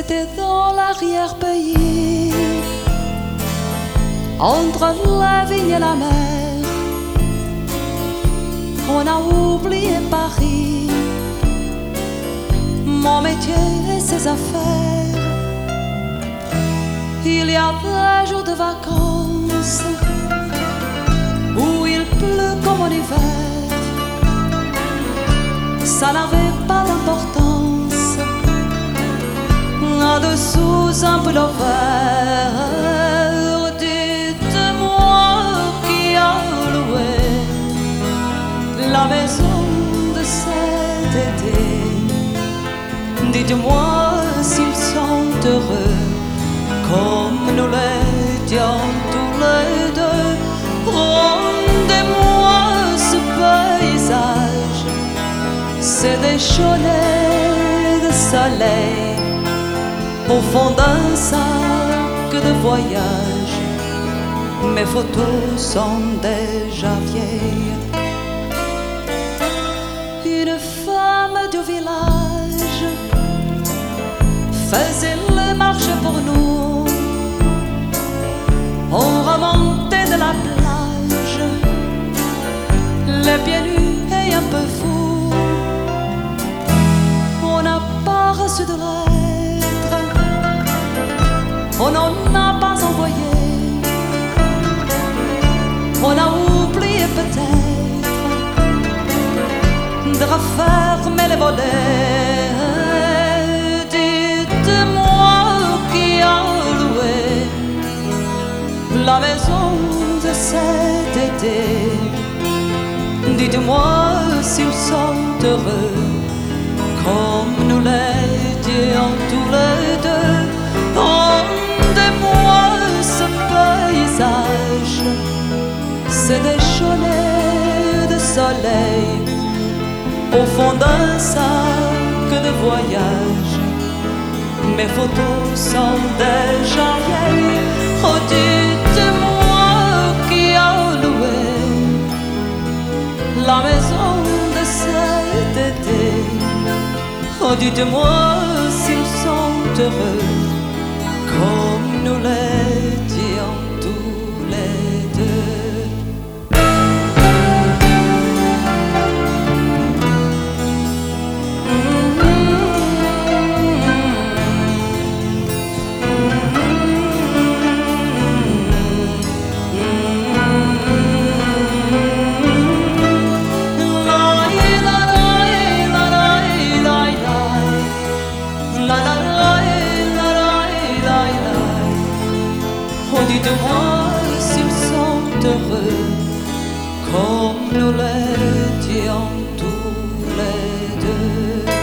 C'était dans l'arrière-pays, entre la vigne et la mer. On a oublié Paris, mon métier et ses affaires. Il y a 2 jours de vacances où il pleut comme en hiver. Ça n'avait pas d'importance. En dessous un peu l'envers. Dites-moi qui a loué la maison de cet été. Dites-moi s'ils sont heureux comme nous l'étions tous les deux. Rendez-moi ce paysage, c'est des chalets de soleil au fond d'un sac de voyage. Mes photos sont déjà vieilles. Une femme du village faisait le marché pour nous. On remontait de la plage, les pieds nus et un peu fous. On n'a pas reçu de lettres, on n'en a pas envoyé. On a oublié peut-être de refermer les volets. Dites-moi qui a loué la maison de cet été. Dites-moi s'ils sont heureux comme nous l'étions tous les deux. Rendez-moi ce paysage, c'est des chalets de soleil au fond d'un sac de voyage. Mes photos sont déjà vieilles. Oh, dites-moi qui a loué la maison de cet été. Oh, dites-moi s'ils sont heureux comme nous l'étions tous les deux. Dites-moi s'ils sont heureux comme nous l'étions tous les deux.